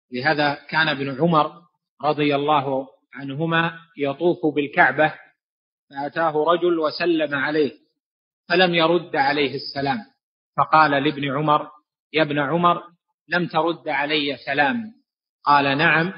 لهذا كان ابن عمر رضي الله عنهما يطوف بالكعبة، فأتاه رجل وسلم عليه فلم يرد عليه السلام، فقال لابن عمر: يا ابن عمر، لم ترد علي سلام. قال: نعم،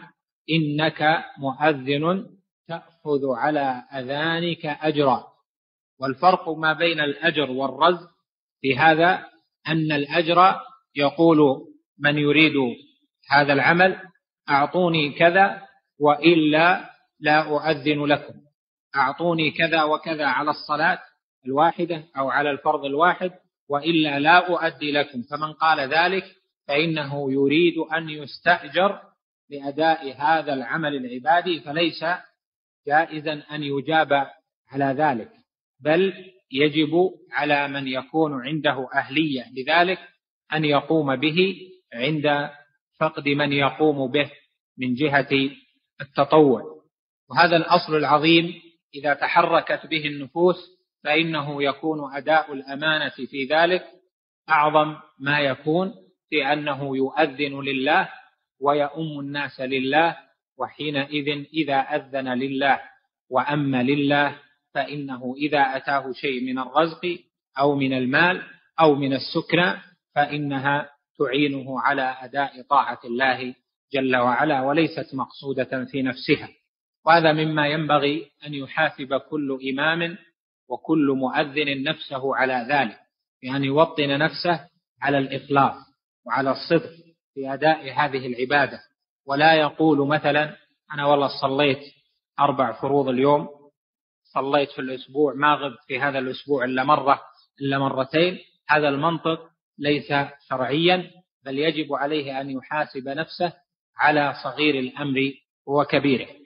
إنك مؤذن تأخذ على أذانك أجرا. والفرق ما بين الأجر والرزق في هذا أن الأجر يقول من يريد هذا العمل: أعطوني كذا وإلا لا أؤذن لكم، أعطوني كذا وكذا على الصلاة الواحدة أو على الفرض الواحد وإلا لا أؤدي لكم. فمن قال ذلك فإنه يريد أن يستأجر لأداء هذا العمل العبادي، فليس جائزا أن يجاب على ذلك، بل يجب على من يكون عنده أهلية لذلك أن يقوم به عند فقد من يقوم به من جهة التطوع. وهذا الأصل العظيم إذا تحركت به النفوس فإنه يكون أداء الأمانة في ذلك أعظم ما يكون، في أنه يؤذن لله ويؤم الناس لله، وحينئذ إذا أذن لله وأم لله فإنه إذا أتاه شيء من الرزق أو من المال أو من السكنى فإنها تعينه على أداء طاعة الله جل وعلا، وليست مقصودة في نفسها. وهذا مما ينبغي أن يحاسب كل إمام وكل مؤذن نفسه على ذلك، يعني يوطن نفسه على الإخلاص وعلى الصدق في أداء هذه العبادة، ولا يقول مثلا: أنا والله صليت 4 فروض اليوم، صليت في الأسبوع، ما غبت في هذا الأسبوع إلا مرة إلا مرتين. هذا المنطق ليس شرعيا، بل يجب عليه أن يحاسب نفسه على صغير الأمر وكبيره.